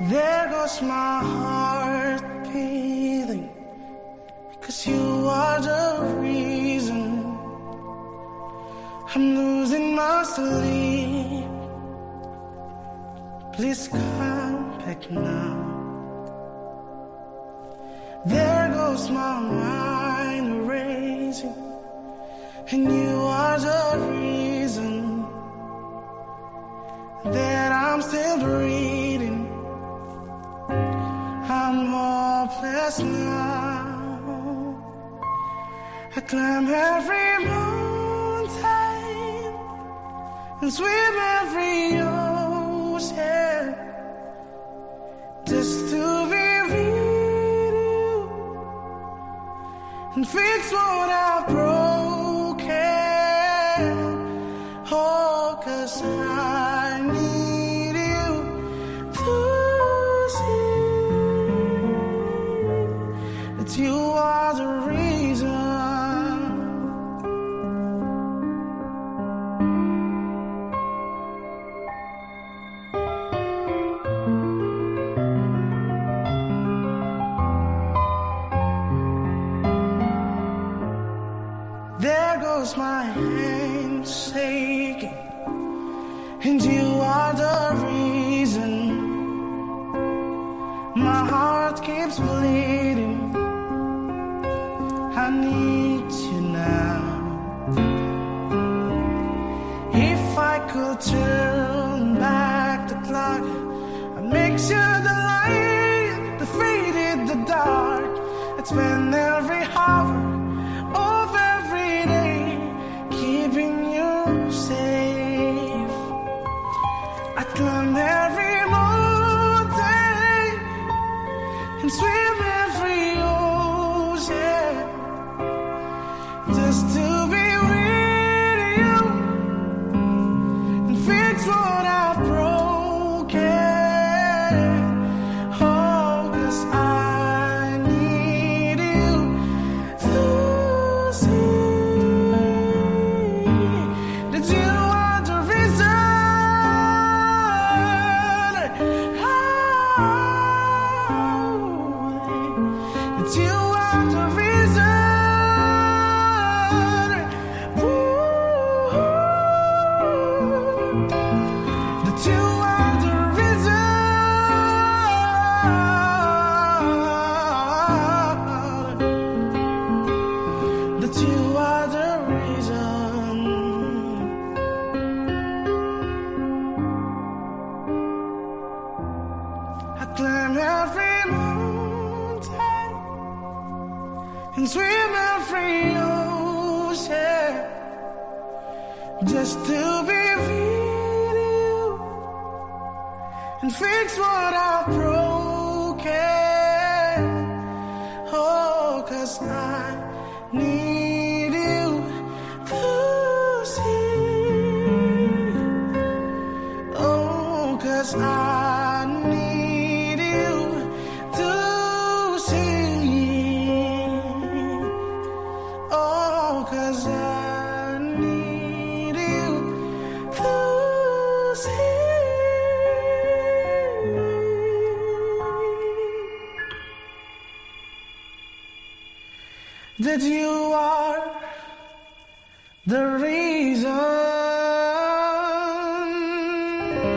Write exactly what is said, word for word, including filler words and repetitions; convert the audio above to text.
There goes my heart beating, 'cause you are the reason I'm losing my sleep. Please come back now. There goes my mind racing, and you are the reason that I'm still breathing. I'm hopeless now. I climb every mountain and swim every ocean just to be with you and fix what I've broken. Oh, 'cause I need you to see that you are the reason. There goes my hand shaking, and you are the reason my heart keeps bleeding. I need you now. If I could turn back the clock, I'd make sure the light defeated the dark. I'd spend every hour of every day keeping you safe. I climb every mountain and swim every ocean just to be with you and fix what I've broken. Oh, 'cause I need you to see that you are the reason. That you are the reason. Ooh. That you are the reason. That you are the reason. I climb every mountain and swim every ocean just to be with you and fix what I've broken. Oh, 'cause I need you to see. Oh, 'cause I need you to see. Oh, 'cause I need you to see that you are the reason.